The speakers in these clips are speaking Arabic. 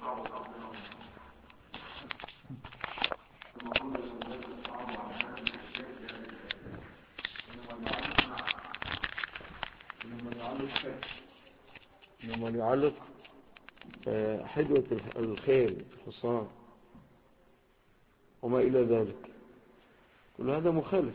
لما يعلق حدوة الخيل الحصان وما إلى ذلك، كل هذا مخالف.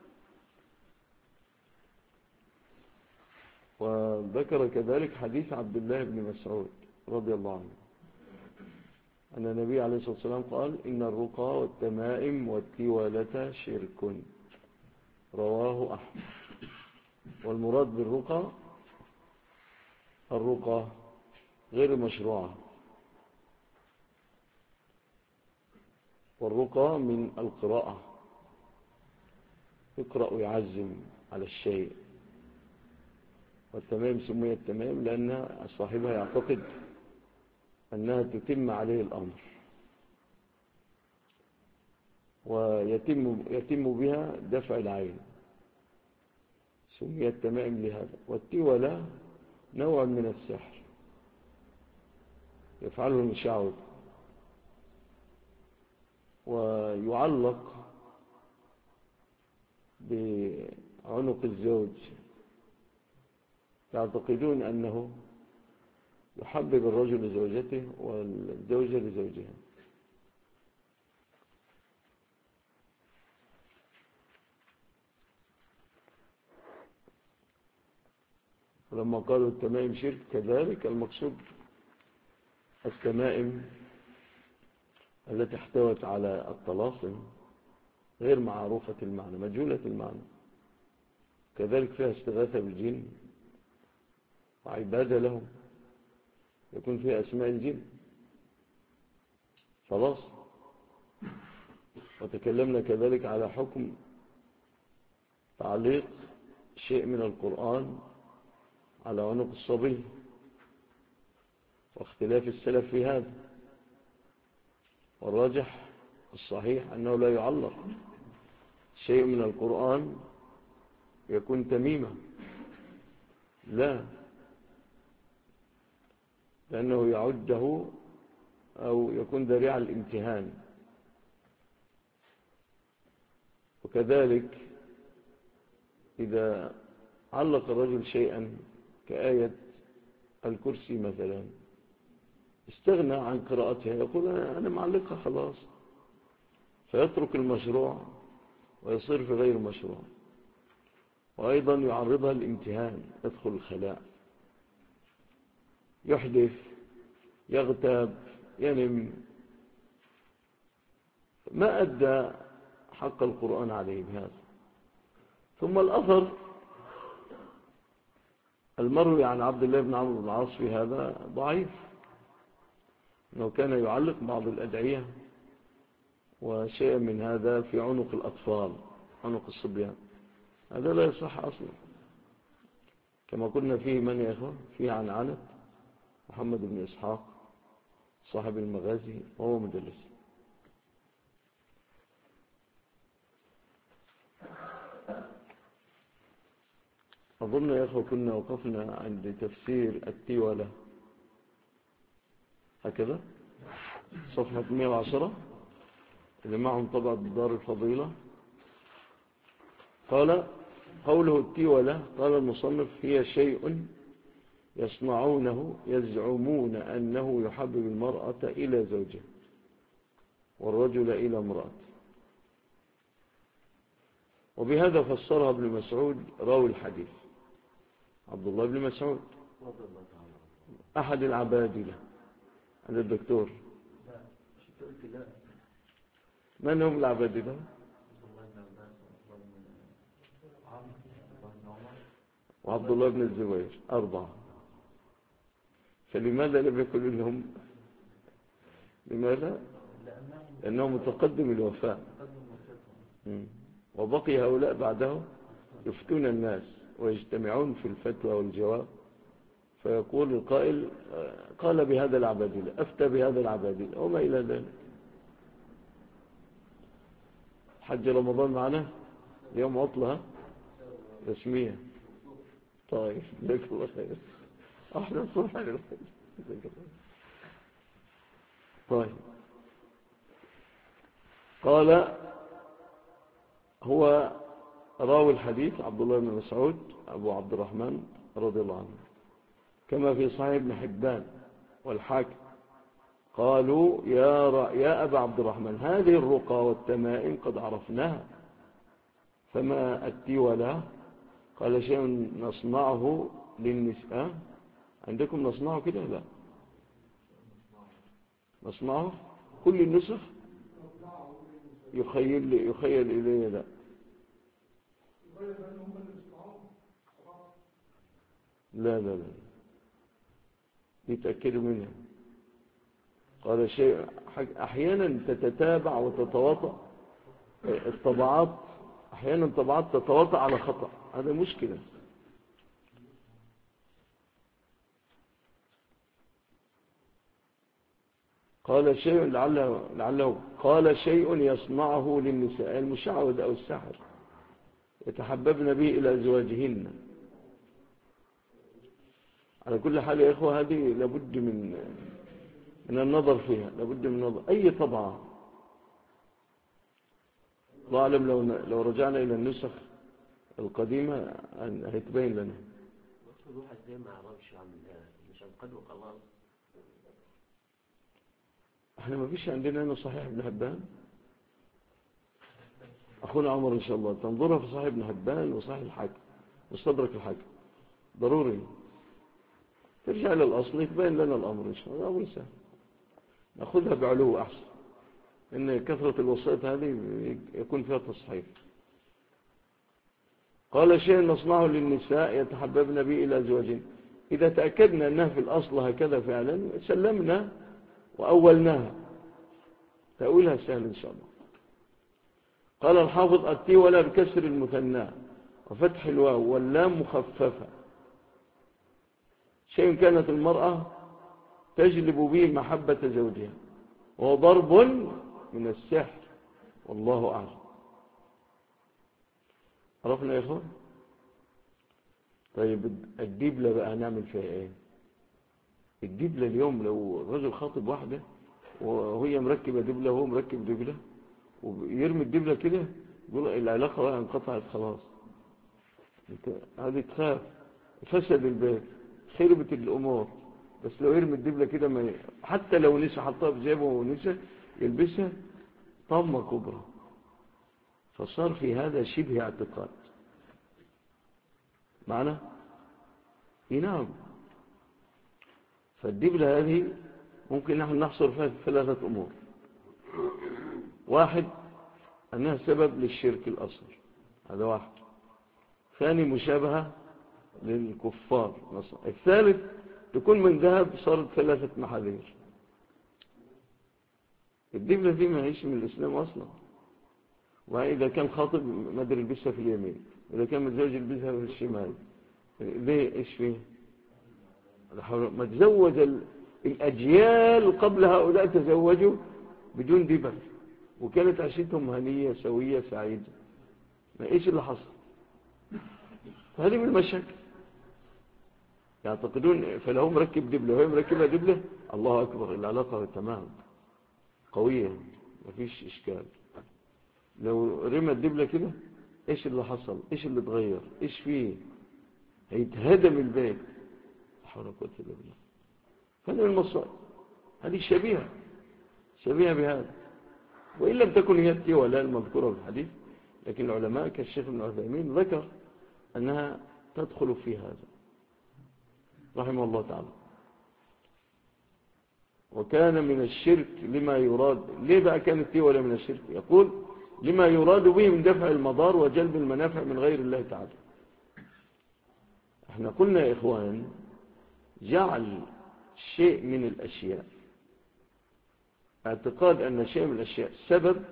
وذكر كذلك حديث عبد الله بن مسعود رضي الله عنه أن النبي عليه الصلاة والسلام قال: إن الرقى والتمائم والتوالة شرك، رواه أحمد. والمراد بالرقى الرقى غير مشروعة، والرقى من القراءة، يقرأ ويعزم على الشيء. والتمام سميت تمام لأن صاحبها يعتقد أنها تتم عليه الأمر، ويتم بها دفع العين، سميت تمام لهذا. والتولى نوع من السحر يفعله المشعوذ، ويعلق بعنق الزوج، يعتقدون أنه يحبب الرجل لزوجته والزوجة لزوجها. ولما قالوا التمائم شرك كذلك المقصود التمائم التي احتوت على الطلاسم غير معروفة المعنى، مجهولة المعنى، كذلك فيها استغاثة بالجن وعبادة لهم، يكون فيها أسماء الجن خلاص. وتكلمنا كذلك على حكم تعليق شيء من القرآن على عنق الصبي، واختلاف السلف في هذا. والراجح الصحيح أنه لا يعلق شيء من القرآن يكون تميمة، لا، لأنه يعده أو يكون ذريعة الامتهان. وكذلك إذا علق الرجل شيئا كآية الكرسي مثلا، استغنى عن قراءتها، يقول أنا معلقها خلاص، فيترك المشروع ويصير في غير مشروع. وأيضا يعرضها الامتهان، يدخل الخلاء، يحدث، يغتاب، ينم، ما أدى حق القرآن عليه بهذا. ثم الأثر المروي عن عبد الله بن عمرو بن العاص في هذا ضعيف، أنه كان يعلق بعض الأدعية وشيء من هذا في عنق الأطفال، عنق الصبيان، هذا لا يصح أصلا. كما قلنا فيه من يا إخوة، فيه عن عنت محمد بن إسحاق صاحب المغازي وهو مدلس. أظن يا أخوة كنا وقفنا عند تفسير التولة هكذا، صفحة 110 اللي معهم طبعا دار الفضيلة. قوله التولة، قال المصنف: هي شيء يصنعونه يزعمون أنه يحبب المرأة إلى زوجها والرجل إلى امرأته. وبهذا فسرها ابن مسعود راوي الحديث، عبد الله بن مسعود أحد العبادلة. هذا الدكتور، من هم العبادلة؟ وعبد الله بن الزبير، 4. فلماذا لم يكن لهم؟ لماذا؟ لأنه متقدم الوفاة، وبقي هؤلاء بعده يفتون الناس ويجتمعون في الفتوى والجواب، فيقول القائل قال بهذا العبادلة، أفتى بهذا العبادلة، وما إلى ذلك. حج رمضان معنا اليوم عطلة رسمية. طيب جزاك الله خير، احنا الصبح للخير. طيب. قال هو راوي الحديث عبد الله بن مسعود أبو عبد الرحمن رضي الله عنه، كما في صحيح ابن حبان والحاكم. قالوا يا أبا عبد الرحمن، هذه الرقى والتمائم قد عرفناها، فما التولى؟ قال شيء نصنعه للنساء. عندكم نصنعه كده؟ لا، نصنعه كل النسخ يخيل إليه. لا، لا لا لا، يتأكدوا منها. قال شيء أحيانا تتتابع وتتواطأ الطبعات، أحيانا طبعات تتواطأ على خطأ، هذا مشكلة. قال شيء لعله قال شيء يصنعه للنساء، المشعوذ أو السحر، يتحببن به إلى أزواجهن. على كل حال يا إخوة، هذه لابد من النظر فيها، لابد من النظر. أي طبعة، الله أعلم، لو رجعنا إلى النسخ القديمة هيتبين لنا. واحد زي ما عرفش مش هنقدر خلاص. احنا ما فيش عندنا هنا صحيح ابن حبان. أخونا عمر إن شاء الله تنظرها في صحيح ابن حبان وصحيح الحاكم مستدرك الحاكم، ضروري ترجع إلى الأصل يتبين لنا الأمر إن شاء الله. الأمر سهل، نأخذها بعلو أحسن، إن كثرة الوسائط هذه يكون فيها تصحيح. قال شيء نصنعه للنساء يتحببن به إلى أزواجهن. إذا تأكدنا أنها في الأصل هكذا فعلا سلمنا وأولناها، تأويلها سهل إن شاء الله. قال الحافظ التولى بكسر المثنى وفتح الواو واللام مخففة، شيء كانت المرأة تجلب به محبة زوجها، وهو ضرب من السحر، والله أعلم. عرفنا يا إخوان؟ طيب الدبلة بقى نعمل فيها إيه؟ الدبلة اليوم لو الرجل خاطب واحدة وهي مركبة دبلة وهو مركب دبلة ويرمي الدبلة كده، يقول العلاقة بقى انقطعت خلاص. هذه تخاف فسد البيت، خربت الأمور. بس لو يرمي الدبلة كده حتى لو نسى حطها في جيبه ونسى يلبسها، طامة كبرى. فصار في هذا شبه اعتقاد معنا. ينام. فالدبلة هذه ممكن نحن نحصر فيها 3 أمور. 1، أنها سبب للشرك الأصغر، هذا 1. 2، مشابهة للكفار مثلا. 3، تكون من ذهب صارت 3 محاذير. الدبلة دي ما هيش من الإسلام أصلا. وإذا كان خاطب ما ادري يلبسها في اليمين، إذا كان متزوج يلبسها في الشمال. ليه؟ إيش فيه؟ ما تزوج الأجيال قبل هؤلاء تزوجوا بدون دبل، وكانت عيشتهم هنية سوية سعيدة. ما إيش اللي حصل؟ فهذه من المشاكل. يعتقدون فلو مركب دبلة وهي مركبة دبلة، الله أكبر، العلاقة تمام قوية، ما فيش إشكال. لو رمى الدبلة كده، إيش اللي حصل؟ إيش اللي اتغير؟ إيش فيه؟ هيتهدم البيت. حول ولا قوة إلا بالله. فهذه المصائب، هذه شبيهة بهذا. وإن لم تكن هي التولى المذكورة في الحديث، لكن العلماء كالشيخ ابن عثيمين ذكر أنها تدخل في هذا رحمه الله تعالى. وكان من الشرك لما يراد. ليه بقى كانت التولى من الشرك؟ يقول لما يراد به من دفع المضار وجلب المنافع من غير الله تعالى. احنا قلنا يا إخوان، جعل شيء من الأشياء، اعتقاد أن شيء من الأشياء سبب،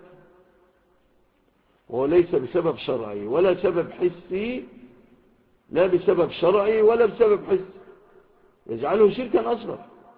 وليس بسبب شرعي ولا سبب حسي، لا بسبب شرعي ولا بسبب حسي، يجعله شركا أصغر.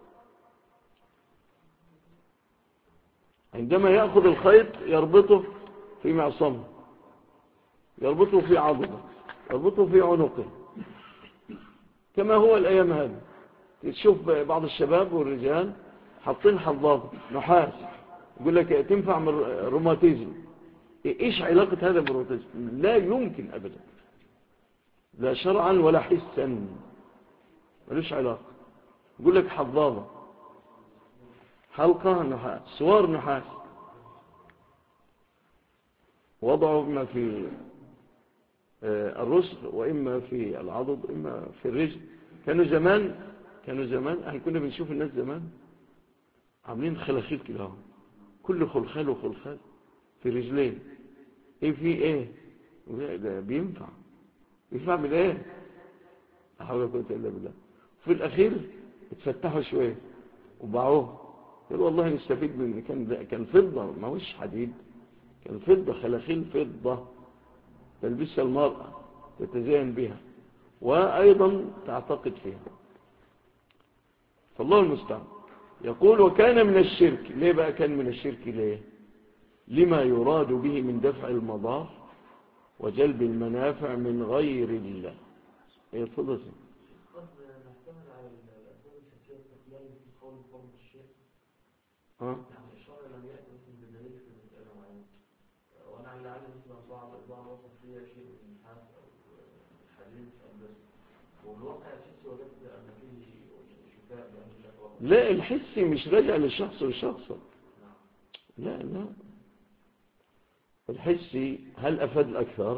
عندما يأخذ الخيط يربطه في معصمه، يربطه في عضله، يربطه في عنقه، كما هو الأيام هذه. تشوف بعض الشباب والرجال حاطين حظاظة نحاس، يقول لك تنفع من روماتيزم. ايش علاقة هذا بالروماتيزم؟ لا يمكن ابدا، لا شرعا ولا حسا، ملوش علاقة. يقول لك حظاظة، حلقة نحاس، سوار نحاس، وضعوا إما في الرسل وإما في العضد إما في الرجل. كانوا زمان احنا كنا بنشوف الناس زمان عاملين خلاخيل كده، كل خلخال وخلخال في رجلين. ايه في ايه ده بينفع من ايه؟ لا حول ولا قوه الا بالله. في الاخير اتفتحوا شويه وباعوه، قالوا والله نستفيد من كان فضه، ما هوش حديد، كان فضه، خلاخيل فضه تلبسها المرأة تتزين بها وأيضا تعتقد فيها. فالله المستعان. يقول وكان من الشرك. ليه بقى كان من الشرك؟ ليه؟ لما يراد به من دفع المضار وجلب المنافع من غير الله. ايه تفضل. ها لا، الحسي مش راجع للشخص وشخصا. لا الحسي هل أفاد الأكثر؟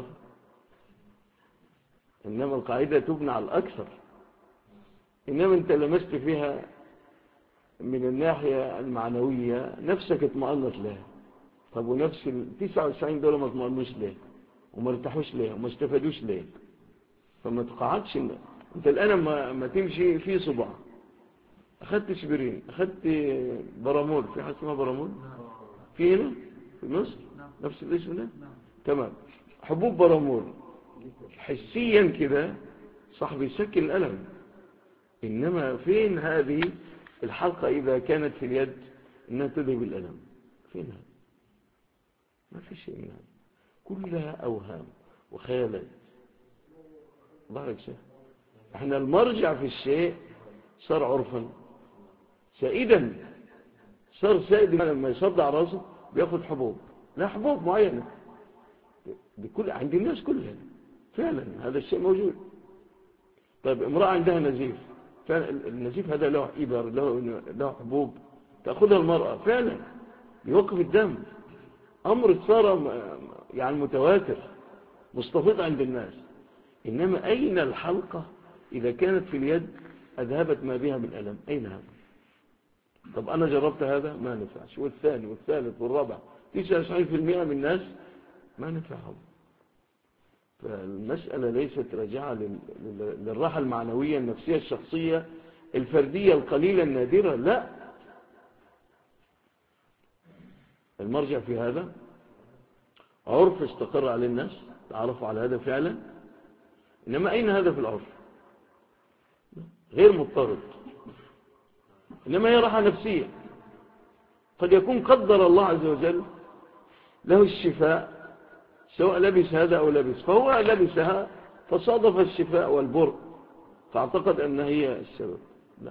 إنما القاعدة تبنى على الأكثر. إنما أنت لمست فيها من الناحية المعنوية نفسك اطمأنت لها. طب ونفس 99 دولة ما اطمأنوش ليه وما ارتاحوش ليه وما استفادوش ليه؟ فما تقعدش. انت الآن ما تمشي في صباع، أخذت شبرين، أخذت برامول، في حاجة اسمها برامول في هنا في مصر نفس الاسم ده تمام، حبوب برامول حسيا كده صح بيسكن الألم. إنما فين هذه الحلقة إذا كانت في اليد إنها تذهب الألم؟ فين هذا؟ ما في شيء من هذا، كلها أوهام وخيالات. ضحك شيء. احنا المرجع في الشيء صار عرفا سائدا، صار سائد لما يصدع راسه بياخد حبوب، لا حبوب معينة بكل عند الناس كلها فعلا هذا الشيء موجود. طيب امرأة عندها نزيف، فعلا النزيف هذا له إبر، له حبوب تأخذها المرأة فعلا يوقف الدم. أمر صار يعني متواتر مستفيض عند الناس. إنما أين الحلقة إذا كانت في اليد أذهبت ما بها من ألم؟ أين هذا؟ طب أنا جربت هذا ما نفعش، والثاني والثالث والرابع 99% من الناس ما نفعهم. فالمسألة ليست راجعة للراحة المعنوية النفسية الشخصية الفردية القليلة النادرة، لا. المرجع في هذا عرف استقر على الناس، تعرفوا على هذا فعلا. إنما أين هذا في العرف؟ غير مضطرد. إنما هي راحة نفسية، قد يكون قدر الله عز وجل له الشفاء سواء لبس هذا أو لبس، فهو لبسها فصادف الشفاء والبر فاعتقد أن هي السبب. لا.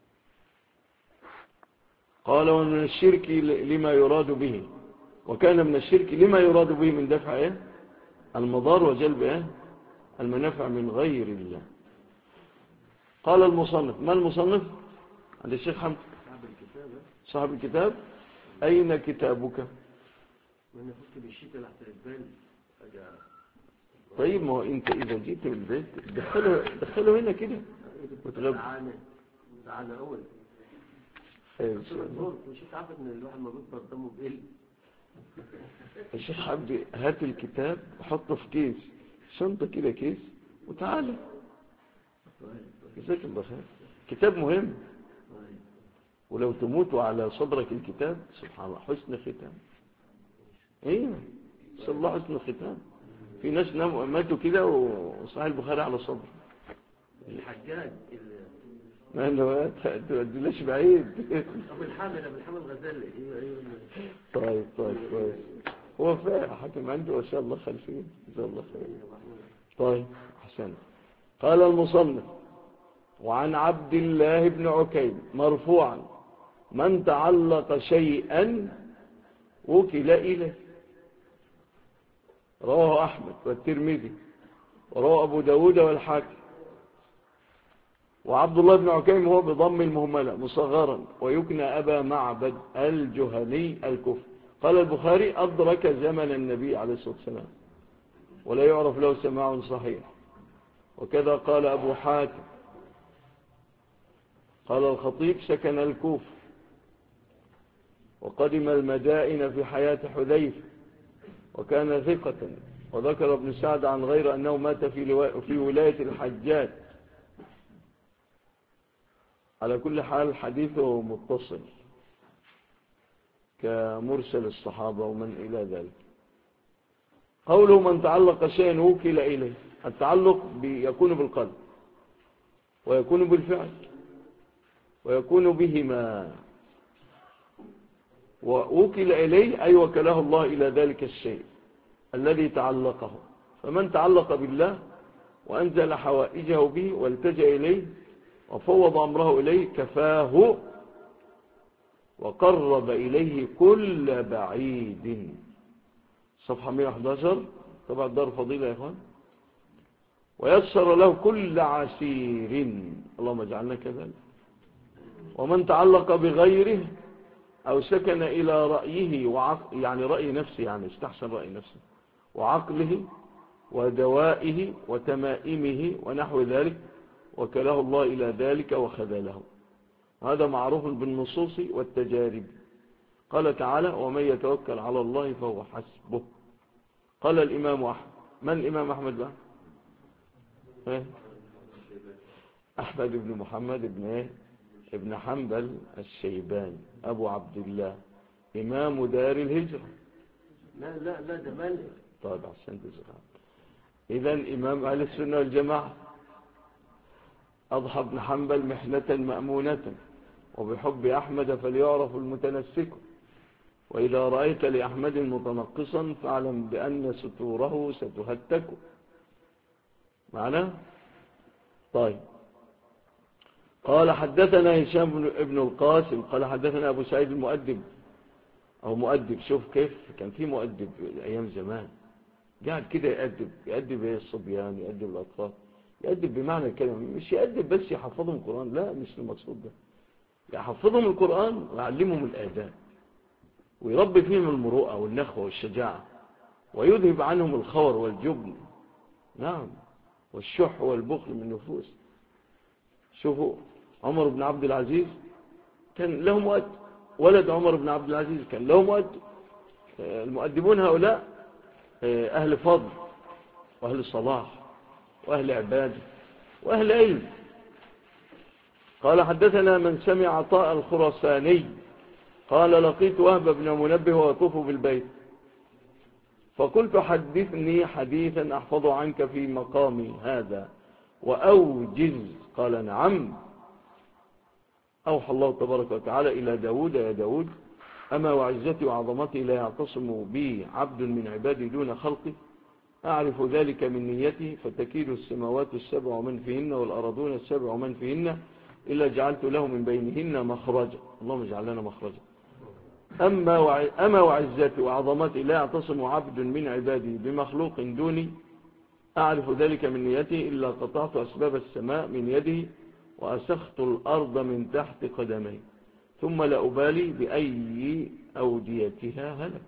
قال ومن الشرك لما يراد به، وكان من الشرك لما يراد به من دفع المضار وجلب المنافع من غير الله. قال المصنف. ما المصنف؟ عند الشيخ حمد صاحب الكتاب. أين كتابك؟ وانا كنت مشيت تحت البال. طيب ما هو انت اذا جيت من البيت دخله هنا كده وتغب. تعالى اول مش عارف ان الواحد ما بيكبر دمه بقل. الشيخ حمدي هات الكتاب وحطه في كيس شنطه كده كيس وتعالى. جزاك الله خير. كتاب مهم، ولو تموت على صدرك الكتاب سبحان الله حسن ختام. ايه صلى الله حسن الختام. في ناس ماتوا كده وصحيح البخاري على صدر. الحجاج ما توديلاش بعيد. ابو الحامل غزالي. طيب هو فاهم حكم عنده ما شاء الله خلفين جزاه الله خير. طيب احسن. قال المصنف وعن عبد الله بن عكيم مرفوعا من تعلق شيئا وكل إليه. رواه أحمد والترمذي ورواه أبو داود والحاكم. وعبد الله بن عكيم هو بضم المهملة مصغرا ويكنى أبا معبد الجهني الكفر. قال البخاري أدرك زمن النبي عليه الصلاة والسلام ولا يعرف له سماع صحيح. وكذا قال أبو حاتم. قال الخطيب سكن الكوف وقدم المدائن في حياة حذيفة وكان ثقة. وذكر ابن سعد عن غير أنه مات في ولاية الحجاج. على كل حال حديثه متصل كمرسل الصحابة ومن إلى ذلك. قوله من تعلق شيئا وكل إليه. التعلق يكون بالقلب ويكون بالفعل ويكون بهما. ووكل إليه أي وكله الله إلى ذلك الشيء الذي تعلقه. فمن تعلق بالله وأنزل حوائجه به والتجأ إليه وفوض أمره إليه كفاه وقرب إليه كل بعيد. صفحة 111 طبعا دار فضيلة يا إخوان. ويسر له كل عسير. اللهم اجعلنا كذلك. ومن تعلق بغيره أو سكن إلى رأيه يعني رأي نفسه، يعني استحسن رأي نفسه وعقله ودوائه وتمائمه ونحو ذلك وكله الله إلى ذلك وخذله. هذا معروف بالنصوص والتجارب. قال تعالى ومن يتوكل على الله فهو حسبه. قال الإمام أحمد. من الإمام أحمد بقى؟ أحمد بن محمد ابن حنبل الشيباني أبو عبد الله إمام دار الهجرة. لا ده مالك. طيب عشان تزغى. إذن إمام أهل السنة والجماعة. أضحى بن حنبل محنة مأمونة وبحب أحمد فليعرف المتنسك. وإذا رأيت لأحمد متنقصا فاعلم بأن ستوره ستهتك. معنى؟ طيب. قال حدثنا هشام بن القاسم قال حدثنا أبو سعيد المؤدب أو مؤدب. شوف كيف كان في مؤدب أيام زمان قاعد كده يأدب الصبيان يأدب الأطفال يأدب بمعنى الكلمة. مش يأدب بس يحفظهم القرآن، لا مش المقصود ده. يحفظهم القرآن ويعلمهم الآداب ويربي فيهم المروءة والنخوة والشجاعة ويذهب عنهم الخور والجبن، نعم، والشح والبخل من النفوس. شوفوا عمر بن عبد العزيز كان له مؤدب. ولد عمر بن عبد العزيز كان له مؤدب. المؤدبون هؤلاء أهل فضل وأهل صلاح وأهل عبادة وأهل علم. قال حدثنا من سمع عطاء الخرساني قال لقيت وهب بن منبه ويطوف بالبيت فقلت حدثني حديثا أحفظ عنك في مقامي هذا وأوجز. قال نعم. أوحى الله تبارك وتعالى إلى داود يا داود أما وعزتي وعظمتي لا يعتصم بي عبد من عبادي دون خلقي أعرف ذلك من نيتي فتكيد السماوات السبع ومن فيهن والأرضون السبع ومن فيهن إلا جعلت له من بينهن مخرجا. اللهم اجعل لنا مخرجا. أما وعزتي وعظمتي لا يعتصم عبد من عبادي بمخلوق دوني أعرف ذلك من نيتي إلا قطعت أسباب السماء من يدي وأسخت الأرض من تحت قدمي ثم لا أبالي بأي أوديتها هلك.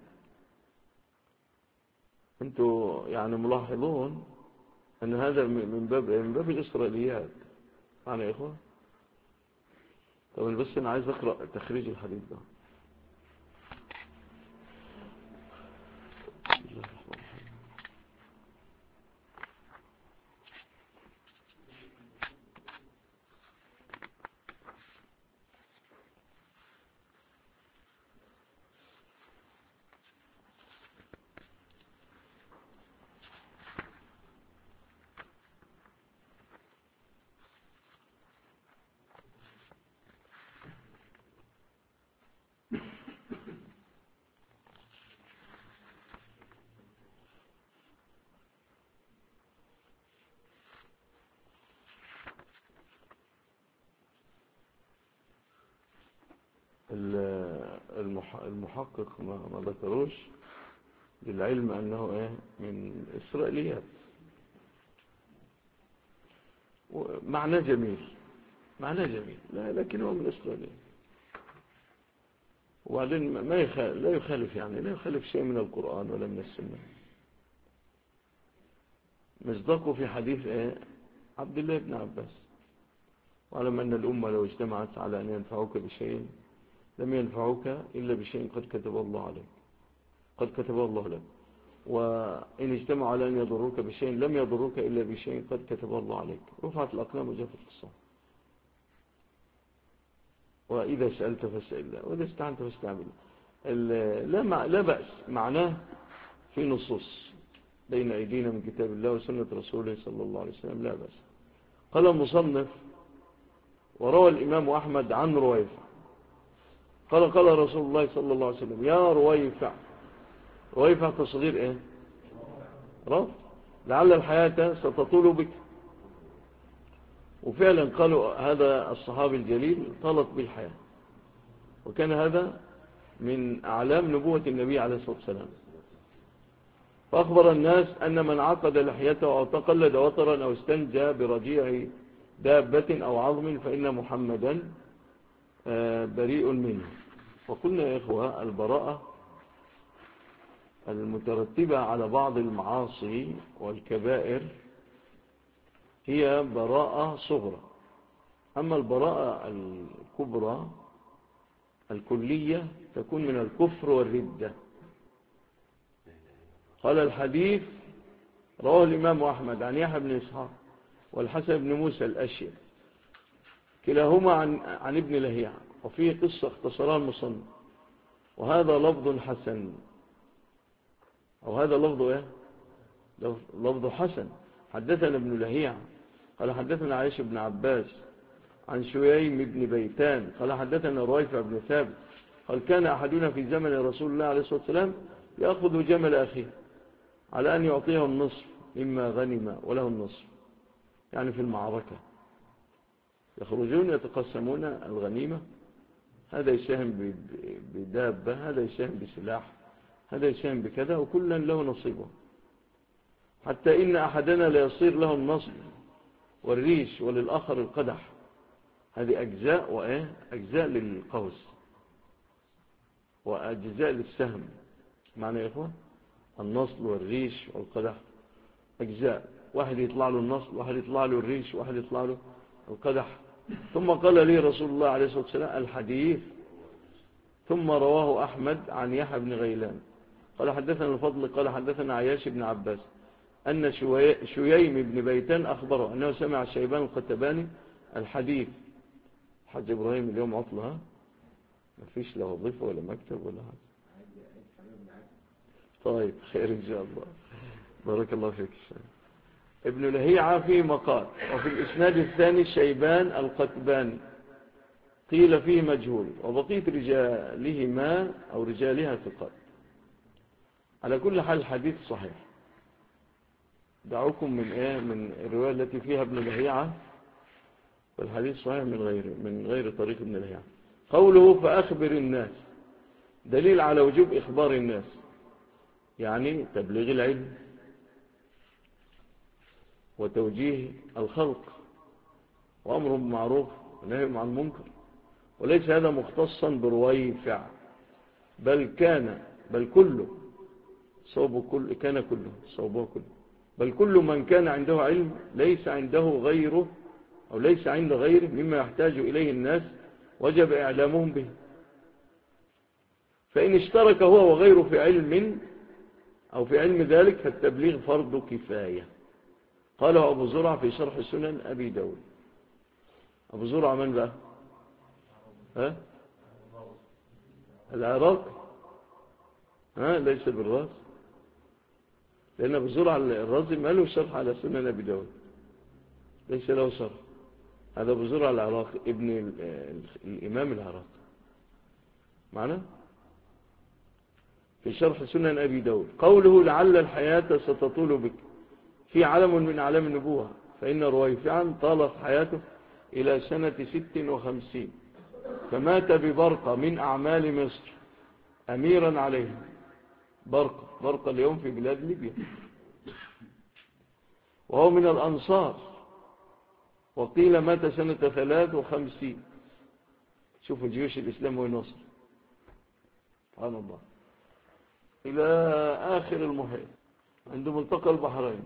أنتوا يعني ملاحظون أن هذا من باب الإسرائيليات معنا يا إخوة. طب بس أنا عايز أقرأ تخريج الحديث ده. المحقق ما ذكروش للعلم أنه من إسرائيليات. معناه جميل، لا لكنه من إسرائيليات. وبعدين لا يخالف لا يخالف شيء من القرآن ولا من السنة. مصداقه في حديث عبد الله بن عباس: واعلم أن الأمة لو اجتمعت على أن ينفعوك بشيء لم ينفعوك إلا بشيء قد كتبه الله لك، وإن اجتمعوا على أن يضروك بشيء لم يضروك إلا بشيء قد كتبه الله عليك. رفعت الأقلام وجفت الصحف. وإذا سألت فاسأل الله وإذا استعنت فاستعن بالله. لا بأس، معناه في نصوص بين أيدينا من كتاب الله وسنة رسوله صلى الله عليه وسلم، لا بأس. قال المصنف: وروى الإمام أحمد عن رويفع قال رسول الله صلى الله عليه وسلم: يا رويفع. رويفع تصغير رفع، لعل الحياة ستطول بك. وفعلا قالوا هذا الصحابي الجليل طالت بالحياة، وكان هذا من أعلام نبوة النبي عليه الصلاة والسلام. فأخبر الناس أن من عقد لحيته أو تقلد وطرا أو استنجى برجيع دابة أو عظم فإن محمدا بريء منه. وقلنا يا إخوة: البراءة المترتبة على بعض المعاصي والكبائر هي براءة صغرى، أما البراءة الكبرى الكلية تكون من الكفر والردة. قال الحديث رواه الإمام أحمد عن يحيى بن إسحاق والحسن بن موسى الأشير كلاهما عن ابن لهيعة، وفيه قصة اختصرها المصنف. وهذا لفظ حسن، أو هذا لفظ لفظ حسن. حدثنا ابن لهيعة قال حدثنا عائشة بن عباس عن شويم بن بيتان قال حدثنا رويفع بن ثابت قال: كان أحدنا في زمن رسول الله عليه الصلاة والسلام يأخذ جمل أخيه على أن يعطيه النصف مما غنم وله النصف، يعني في المعركة يخرجون يتقسمون الغنيمة، هذا يساهم بدابة، هذا يساهم بسلاح، هذا يساهم بكذا، وكلا له نصيبه، حتى إن أحدنا ليصير له النصب والريش وللآخر القدح. هذه أجزاء أجزاء للقوس وأجزاء للسهم. معنى يا إخوة النصل والريش والقدح أجزاء، واحد يطلع له النصل، واحد يطلع له الريش، واحد يطلع له القدح. ثم قال لي رسول الله عليه الصلاة والسلام الحديث. ثم رواه أحمد عن يحيى بن غيلان قال حدثنا الفضل قال حدثنا عياش بن عباس أن شويم بن بيتان أخبره أنه سمع الشيبان القتباني الحديث. حاج إبراهيم اليوم عطلة، ما فيش لا وظيفة ولا مكتب ولا حاجة. طيب خير إن شاء الله، بارك الله فيك. ابن لهيعة في مقال. وفي الإسناد الثاني شيبان القتباني قيل فيه مجهول، وبقية رجالهما أو رجالها ثقات. على كل حال الحديث صحيح. دعوكم من الرواية التي فيها ابن لهيعة، والحديث صحيح من غير طريق ابن لهيعة. قوله فأخبر الناس دليل على وجوب إخبار الناس، يعني تبليغ العلم وتوجيه الخلق وأمر بالمعروف ونهي عن المنكر. وليس هذا مختصا برويفع، بل كله صوبه بل كل من كان عنده علم ليس عنده غيره أو ليس عند غيره مما يحتاج إليه الناس وجب إعلامهم به. فإن اشترك هو وغيره في علم أو في علم ذلك فالتبليغ فرض كفاية. قاله أبو زرع في شرح سنن أبي داود. أبو زرع من بقى؟ العراق؟ ليس بالراس، لأن أبو زرع الرازي ما له شرح على سنن أبي داود، ليس له شرح. هذا أبو زرع العراقي ابن الإمام العراقي معنا في شرح سنن أبي داود. قوله لعل الحياة ستطول بك في علم من أعلام النبوة، فإن رويفعا طالت حياته إلى سنة 56 فمات ببرقة من أعمال مصر أميرا عليها. برقة اليوم في بلاد ليبيا، وهو من الأنصار، وقيل مات سنة 53. شوفوا جيوش الإسلام وين وصل، سبحان الله، إلى آخر المحيط عند ملتقى البحرين.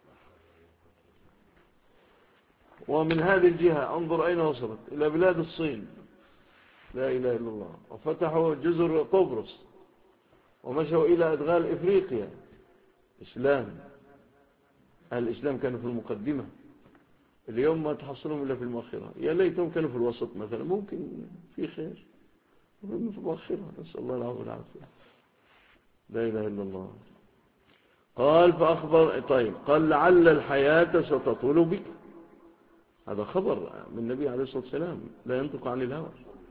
ومن هذه الجهة انظر أين وصلت، إلى بلاد الصين، لا إله إلا الله، وفتحوا جزر قبرص ومشوا إلى أدغال إفريقيا. إسلام، أهل الإسلام كانوا في المقدمة، اليوم ما تحصلهم إلا في المؤخرة. يا ليتهم كانوا في الوسط مثلا، ممكن في خير، في المؤخرة، نسأل الله العافية والعافية. لا إله إلا الله. قال فأخبر، طيب، قال لعل الحياة ستطول بك. هذا خبر من النبي عليه الصلاة والسلام، لا ينطق عن الهوى.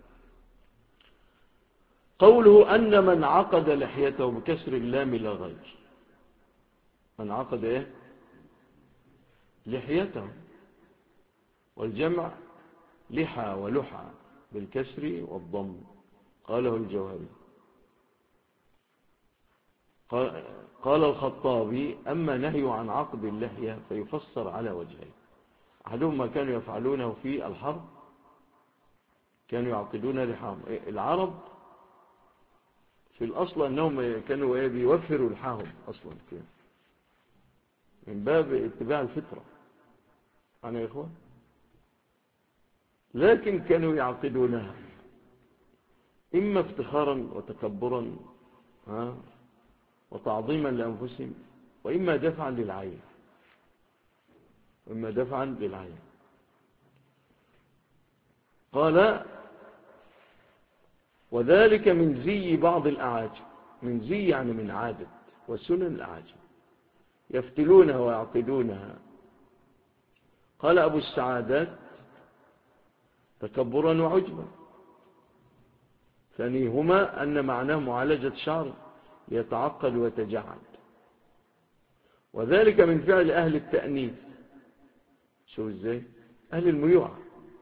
قوله أن من عقد لحيته بكسر اللام لا غير. من عقد إيه؟ لحيته، والجمع لحى ولحى بالكسر والضم. قاله الجوهري. قال الخطابي أما نهي عن عقد اللحية فيفسر على وجهين. أحدهم ما كانوا يفعلونه في الحرب، كانوا يعقدون لحاهم. العرب في الأصل أنهم كانوا بيوفروا لحاهم أصلا كده، من باب اتباع الفطرة أنا يا إخوان، لكن كانوا يعقدونها إما افتخارا وتكبرا وتعظيما لأنفسهم، وإما دفعا للعين، قال وذلك من زي بعض الأعاجم. من زي يعني من عادة وسنن الأعاجم، يفتلونها ويعقدونها. قال أبو السعادات تكبرا وعجبا. ثانيهما أن معناه معالجة شعر يتعقد ويتجعد، وذلك من فعل أهل التأنيث. شو ازاي؟ أهل الميوعة.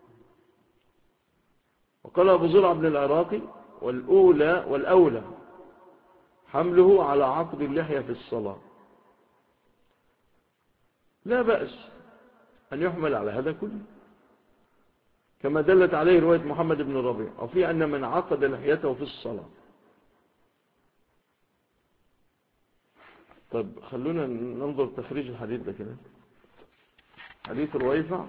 وقال أبو زرع بن العراقي والأولى حمله على عقد اللحية في الصلاة. لا بأس أن يحمل على هذا كله، كما دلت عليه رواية محمد بن ربيع، وفي أن من عقد لحيته في الصلاة. طيب خلونا ننظر تخريج الحديث ده كده. حديث رويفع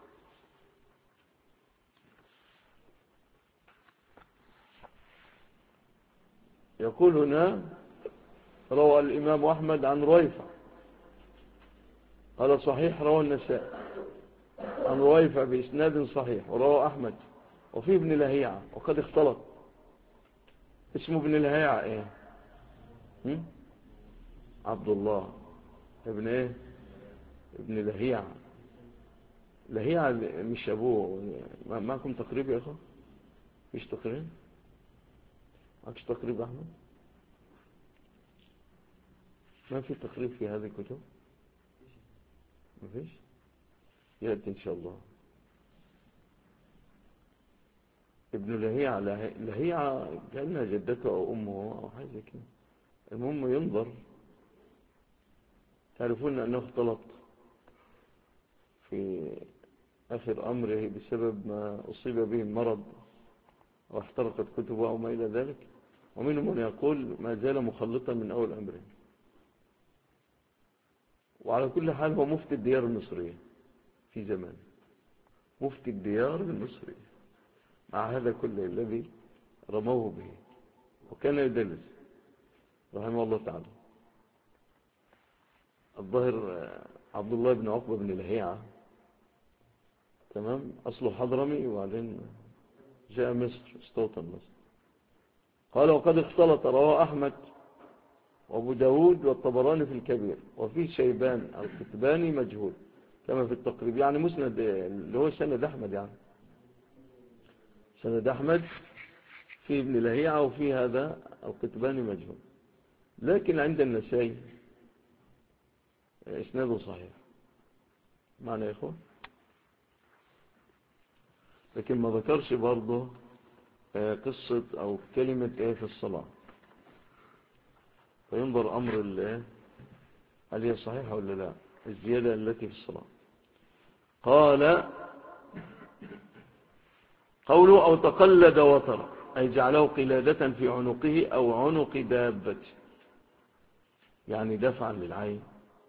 يقول هنا روى الإمام أحمد عن رويفع، قال صحيح. روى النسائي عن رويفع بإسناد صحيح، وروى أحمد وفيه ابن لهيعة وقد اختلط. اسمه ابن لهيعة ايه؟ عبد الله ابن ايه؟ ابن لهيعة. لهيعة مش أبوه. معكم تقريب يا أخوة؟ مش تقريب؟ معكش تقريب أحمد؟ ما في تقريب في هذه الكتب؟ ما فيش؟ يأتي إن شاء الله. ابن لهيعة كأنها جدته أو أمه أو حاجة كده. المهم ينظر. تعرفون أنه اختلط في آخر أمره بسبب ما أصيب به المرض واحترقت كتبه أو ما إلى ذلك، ومنهم من يقول ما زال مخلطا من أول أمره. وعلى كل حال هو مفتي الديار المصرية في زمان، مفتي الديار المصرية، مع هذا كله الذي رموه به، وكان يدلس رحمه الله تعالى. الظاهر عبد الله بن عقبة بن لهيعة، تمام، أصله حضرمي وبعدين جاء مصر، استوطن مصر. قال وقد اختلط. رواه أحمد وابو داود والطبراني في الكبير، وفي شيبان القتباني مجهول كما في التقريب. يعني مسند اللي هو سند أحمد، يعني سند أحمد في ابن لهيعة وفي هذا القتباني مجهول، لكن عند النسائي اسناده صحيح. معنى يا إخوة، لكن ما ذكرش برضه قصة أو كلمة إيه في الصلاة، فينظر أمر هل هي صحيحة ولا لا، الزيادة التي في الصلاة. قال قوله أو تقلد وتر، أي جعله قلادة في عنقه أو عنق دابته، يعني دفعا للعين،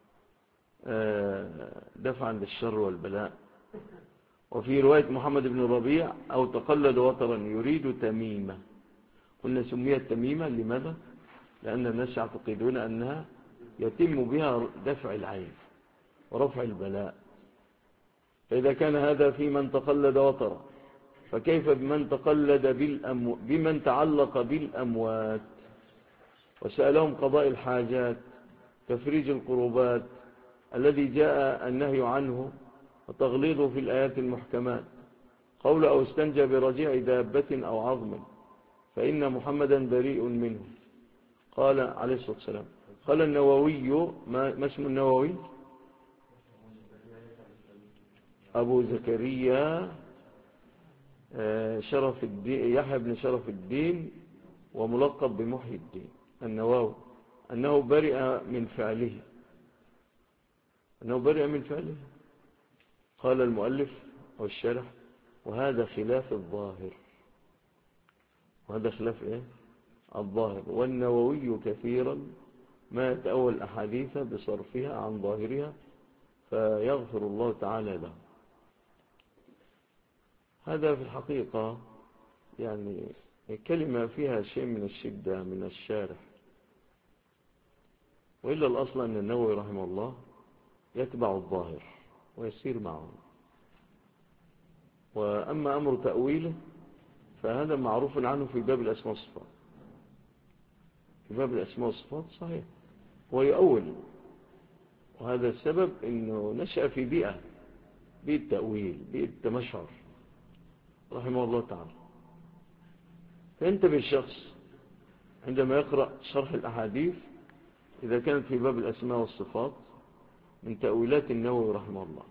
دفعا للشر والبلاء. وفي رواية محمد بن ربيع أو تقلد وترا يريد تميمة. قلنا سميت تميمة لماذا؟ لأن الناس يعتقدون أنها يتم بها دفع العين ورفع البلاء. فإذا كان هذا في من تقلد وترا، فكيف بمن تعلق بالأموات وسألهم قضاء الحاجات، تفريج القربات الذي جاء النهي عنه وتغليظه في الآيات المحكمات. قول أو استنجى برجيع دابة أو عظم فإن محمدا بريء منه. قال عليه الصلاة والسلام. قال النووي، ما اسم النووي؟ أبو زكريا شرف الدين، يحيى بن شرف الدين، وملقب بمحيي الدين النووي، أنه برئ من فعله، قال المؤلف والشرح وهذا خلاف الظاهر. وهذا خلاف إيه؟ الظاهر. والنووي كثيرا ما يتأول الأحاديث بصرفها عن ظاهرها، فيغفر الله تعالى له. هذا في الحقيقة يعني كلمة فيها شيء من الشدة من الشارح، وإلا الأصل أن النووي رحمه الله يتبع الظاهر ويسير معه. وأما أمر تأويله فهذا معروف عنه في باب الأسماء والصفات. في باب الأسماء والصفات صحيح هو يؤول، وهذا السبب أنه نشأ في بيئة التأويل، بيئة التمشعر رحمه الله تعالى. فينتبه الشخص عندما يقرأ شرح الأحاديث إذا كانت في باب الأسماء والصفات من تأويلات النووي رحمه الله.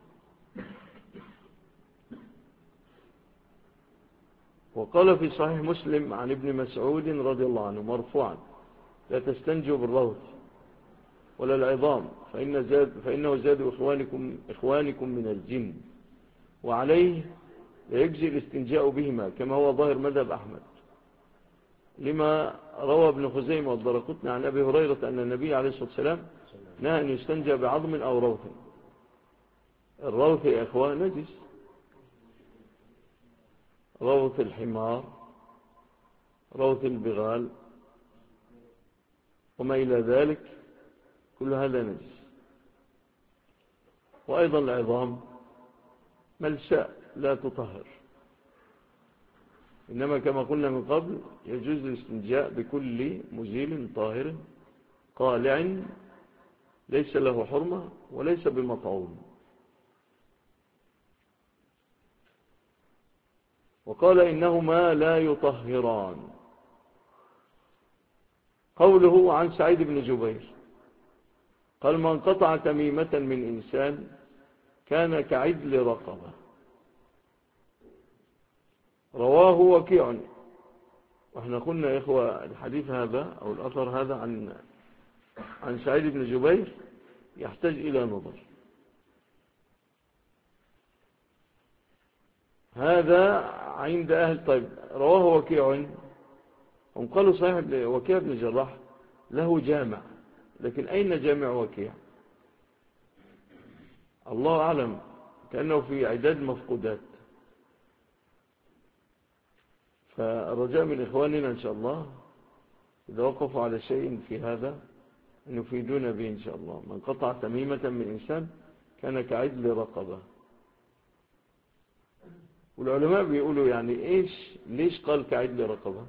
وقال في صحيح مسلم عن ابن مسعود رضي الله عنه مرفوعا لا تستنجوا بالروث ولا العظام فإنه زاد إخوانكم من الجن، وعليه لا يجزي الاستنجاء بهما كما هو ظاهر مذهب أحمد، لما روى ابن خزيمة والدرقطني عن أبي هريرة أن النبي عليه الصلاة والسلام نهى أن يستنجى بعظم أو روث. الروث يا إخوان نجس، روث الحمار، روث البغال وما إلى ذلك، كل هذا نجس. وأيضا العظام ملساء لا تطهر، إنما كما قلنا من قبل يجوز الاستنجاء بكل مزيل طاهر قالع ليس له حرمة وليس بمطعوم. وقال إنهما لا يطهران. قوله عن سعيد بن جبير قال من قطع تميمة من إنسان كان كعدل رقبة. رواه وكيع. واحنا قلنا يا إخوة الحديث هذا أو الأثر هذا عن سعيد بن جبير يحتاج إلى نظر. هذا عند أهل. طيب رواه وكيع، هم قالوا صحيح وكيع بن جراح له جامع، لكن أين جامع وكيع؟ الله أعلم، كأنه في عداد مفقودات. فالرجاء من إخواننا إن شاء الله إذا وقفوا على شيء في هذا أن يفيدون به إن شاء الله. من قطع تميمة من إنسان كان كعدل رقبة. والعلماء بيقولوا يعني ليش قال كعدل رقبة؟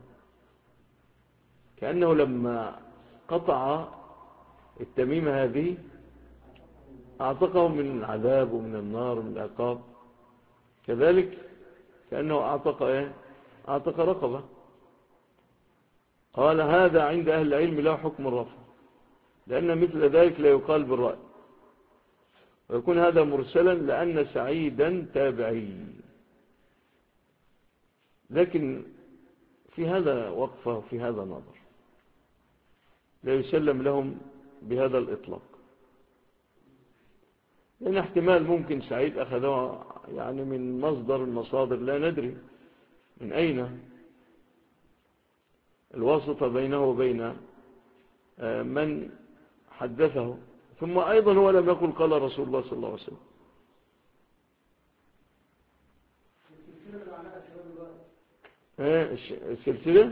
كأنه لما قطع التميمة هذه أعتقه من العذاب ومن النار ومن العقاب، كذلك كأنه أعتق رقبة. قال هذا عند أهل العلم له حكم الرفع، لأن مثل ذلك لا يقال بالرأي، ويكون هذا مرسلا لأن سعيدا تابعي. لكن في هذا وقفة وفي هذا نظر، لا يسلم لهم بهذا الإطلاق، لأن احتمال ممكن سعيد أخذها يعني من مصدر المصادر لا ندري من أين الواسطة بينه وبين من حدثه. ثم أيضا هو لم يقل قال رسول الله صلى الله عليه وسلم. السلسلة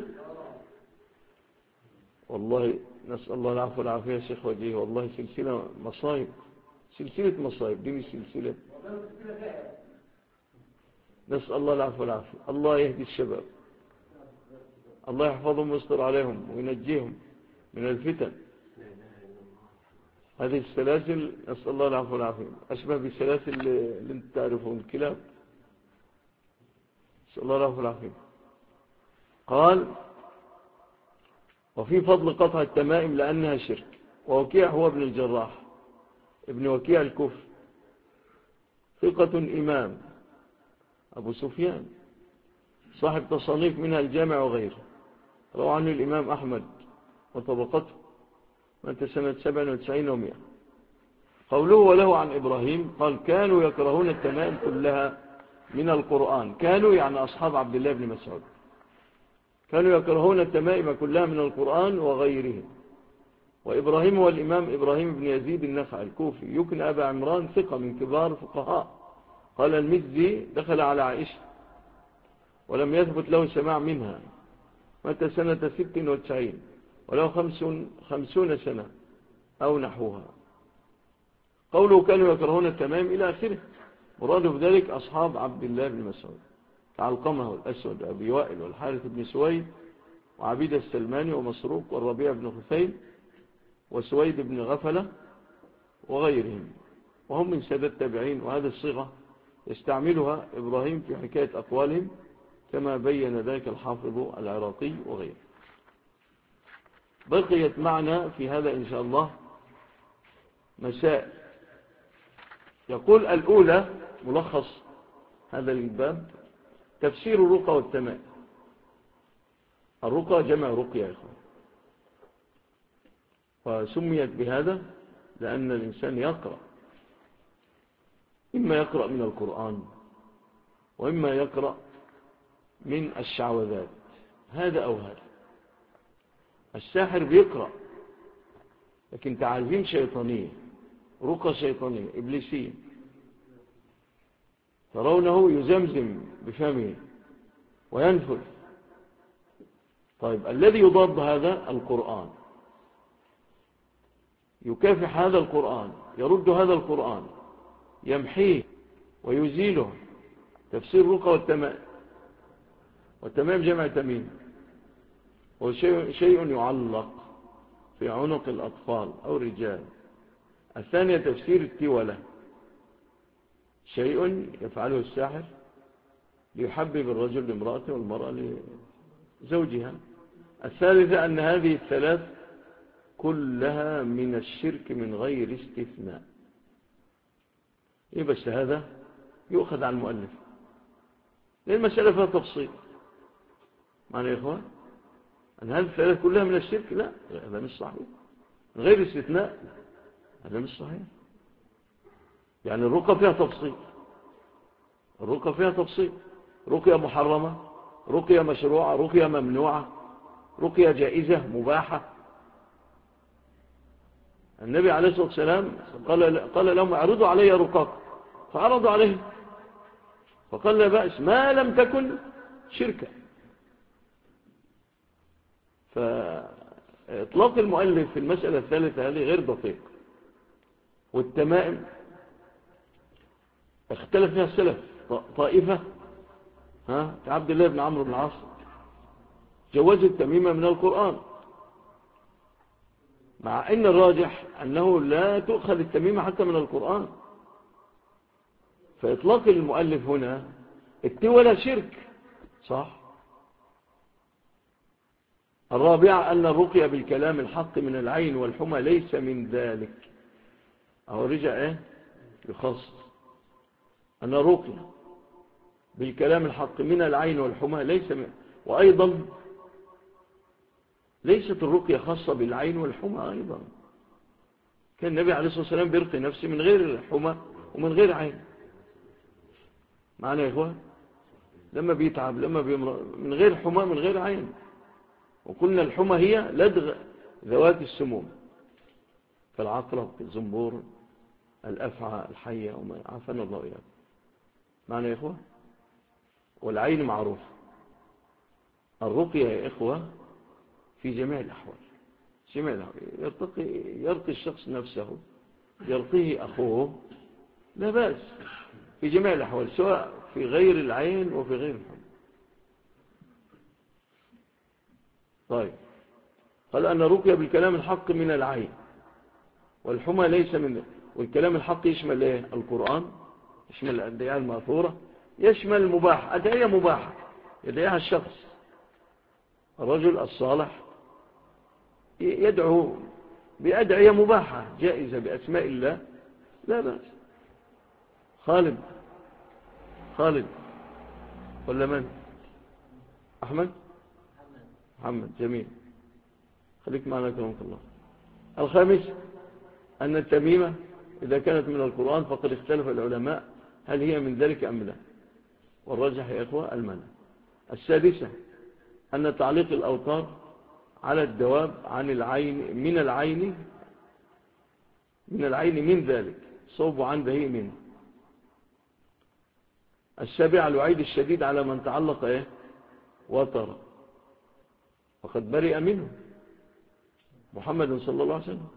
والله نسأل الله العفو والعافية يا شيخ وجيه، والله سلسلة مصايب، سلسلة مصايب، دي مش سلسلة. نسأل الله العفو والعافية. الله يهدي الشباب، الله يحفظهم ويستر عليهم وينجيهم من الفتن. هذه السلاسل نسأل الله العفو والعافية أشبه بالسلاسل اللي انت تعرفون، الكلاب. نسأل الله العفو والعافية. قال وفي فضل قطع التمائم لأنها شرك. ووكيع هو ابن الجراح ابن وكيع الكوفي، ثقة إمام، أبو سفيان، صاحب تصانيف منها الجامع وغيره، روى عنه الإمام أحمد وطبقته، مات سنة 97 و100. قوله وله عن إبراهيم قال كانوا يكرهون التمائم كلها من القرآن. كانوا يعني أصحاب عبد الله بن مسعود، كانوا يكرهون التمائم كلها من القرآن وغيره. وإبراهيم هو الإمام إبراهيم بن يزيد النخعي الكوفي، يكنى أبا عمران، ثقة من كبار الفقهاء. قال المزي دخل على عائشة ولم يثبت له سماع منها، مات سنة 96 وله 50 سنة أو نحوها. قوله كانوا يكرهون التمائم إلى آخره، مراده بذلك أصحاب عبد الله بن مسعود كعلقمة والأسود وأبي وائل والحارث بن سويد وعبيد السلماني ومسروق والربيع بن خثيم وسويد بن غفلة وغيرهم، وهم من سادة التابعين. وهذه الصيغة يستعملها إبراهيم في حكاية أقوالهم كما بين ذلك الحافظ العراقي وغيره. بقيت معنا في هذا إن شاء الله مسائل. يقول الأولى ملخص هذا الباب تفسير الرقى والتمائم. الرقى جمع رقية يا إخوان، وسميت بهذا لأن الإنسان يقرأ، إما يقرأ من القرآن وإما يقرأ من الشعوذات، هذا أو هذا. الساحر بيقرأ لكن تعاليم شيطانية، رقى شيطانية إبليسية، ترونه يزمزم بفمه وينفذ. طيب الذي يضاد هذا القرآن، يكافح هذا القرآن، يرد هذا القرآن، يمحيه ويزيله. تفسير الرقى والتمائم. والتمائم جمع تميم، هو شيء يعلق في عنق الأطفال أو الرجال. الثانية تفسير التولة، شيء يفعله الساحر ليحبب الرجل لامرأته والمرأة لزوجها. الثالثة أن هذه الثلاث كلها من الشرك من غير استثناء. إيه بس هذا يؤخذ عن المؤلف، لأن المسألة فيها تفصيل. معنى يا إخوان أن هذه الثلاث كلها من الشرك؟ لا، هذا مش صحيح. من غير استثناء هذا مش صحيح. يعني الرقى فيها تفصيل، الرقى فيها تفصيل، رقية محرمة، رقية مشروعة، رقية ممنوعة، رقية جائزة مباحة. النبي عليه الصلاة والسلام قال لهم اعرضوا علي رقاكم، فعرضوا عليه فقال لا بأس ما لم تكن شركة. فإطلاق المؤلف في المسألة الثالثة هذه غير دقيق. والتمائم اختلف فيها السلف. طائفة عبد الله بن عمرو بن العاص جوز التميمة من القرآن، مع أن الراجح أنه لا تؤخذ التميمة حتى من القرآن. فإطلاق المؤلف هنا التولى شرك، صح. الرابعة أن الرقية بالكلام الحق من العين والحمى ليس من ذلك. أو رجع يخصص أن الرقية بالكلام الحق من العين والحمى ليس من. وأيضا ليست الرقية خاصة بالعين والحمى أيضا. كان النبي عليه الصلاة والسلام بيرقي نفسه من غير حمى ومن غير عين. معنا يا إخوان؟ لما بيتعب لما بيمرض من غير حمى من غير عين. وقلنا الحمى هي لدغ ذوات السموم كالعقرب الزنبور الأفعى الحية وما عافانا الله إياه. معنا يا إخوة؟ والعين معروف. الرقية يا إخوة في جميع الأحوال. جميع الأحوال. يرقي الشخص نفسه، يرقيه أخوه، لا بأس في جميع الأحوال، سواء في غير العين وفي غير الحمى. طيب، قال أن رقية بالكلام الحق من العين، والحمى ليس من. والكلام الحق يشمل إيه؟ القرآن، يشمل الأدعية المأثورة، يشمل المباح، أدعية مباحة يدعيها الشخص. الرجل الصالح يدعو بأدعية مباحة جائزة بأسماء الله، لا بأس. خالد ولا من؟ أحمد محمد، جميل، خليك معنا كرمك الله. الخامس أن التميمة إذا كانت من القرآن فقد اختلف العلماء هل هي من ذلك أم لا، والرجح يا إخوة المنع. السادسة أن تعليق الأوتار على الدواب عن العين من العين من ذلك صوب عن ذهي منه. السابعة الوعيد الشديد على من تعلق إيه؟ وتر، وقد برئ منه محمد صلى الله عليه وسلم.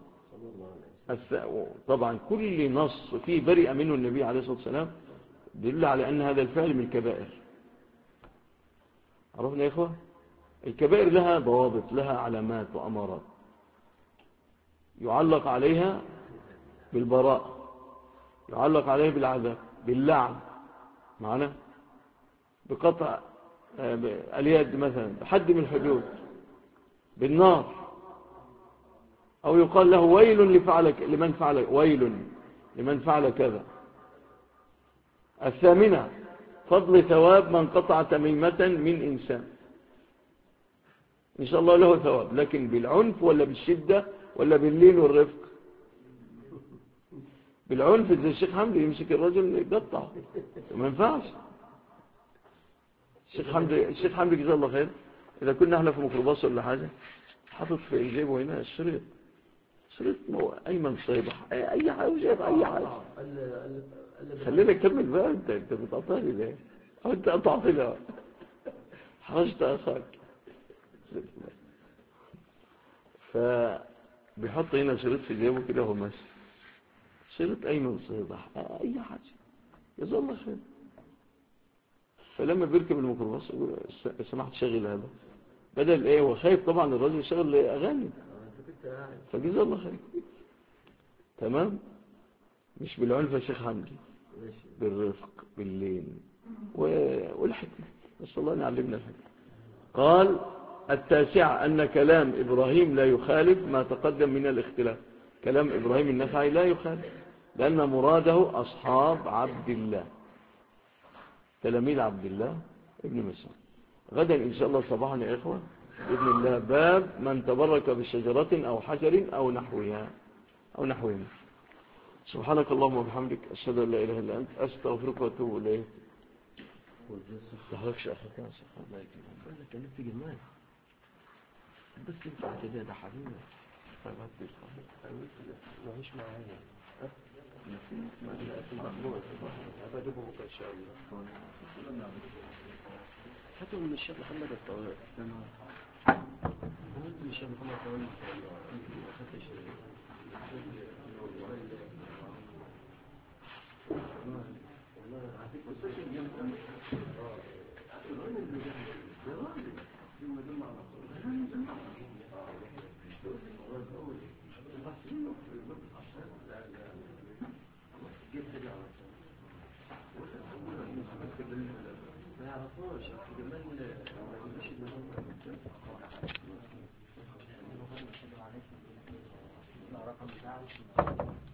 طبعا كل نص فيه برئ منه النبي عليه الصلاة والسلام دل على أن هذا الفعل من الكبائر. عرفنا يا إخوة؟ الكبائر لها ضوابط، لها علامات وأمارات يعلق عليها بالبراء، يعلق عليها بالعذاب، باللعن، معنا بقطع اليد مثلا، بحد من الحدود، بالنار، أو يقال له ويل لمن فعل كذا. الثامنة فضل ثواب من قطع تميمة من إنسان، إن شاء الله له ثواب، لكن بالعنف ولا بالشدة ولا باللين والرفق؟ بالعنف زي الشيخ حمدي يمسك الرجل يقطع، ما ينفعش. الشيخ حمدي جزاه الله خير، إذا كنا احنا في ميكروباص ولا حاجة حاطط في جيبه هنا الشريط أيمن صيبح أي حاجة وجايب أي حاجة. خلينا نكمل بقى، أنت بتقطعني ليه؟ أو أنت قطعتني ليه؟ حرجت أخاك. فبيحط هنا شريط في جيبه كده وهو ماشي، شريط أيمن صيبح أي حاجة جزاه الله خير. فلما بيركب الميكروباص يقول سمحت شغل هذا، بدل ايه، وخايف طبعا الراجل يشغل اغاني، فجزاه الله خير. تمام، مش بالعنف يا شيخ حمدي، بالرفق باللين والحكمة، بس الله يعلمنا الحكمة. قال التاسعة أن كلام إبراهيم لا يخالف ما تقدم من الاختلاف. كلام إبراهيم النخعي لا يخالف، لأن مراده أصحاب عبد الله، تلاميذ عبد الله ابن مسعود. غدا إن شاء الله صباحا يا إخوة بإذن الله باب من تبرك بشجرة أو حجر أو نحوهما. سبحانك اللهم وبحمدك أشهد أن لا إله إلا أنت أستغفرك وأتوب إليك. تحركش أخيك يا شيخ الله يكرمك، أنا في جمال بس أنت اعتداد يا حبيبي. معيش معايا ما في المخلوق أبدوه بك إن شاء الله. حتى من الشيخ محمد الطويل من الشيخ محمد الطويل ما يعرفوش جمال رقم بتاعه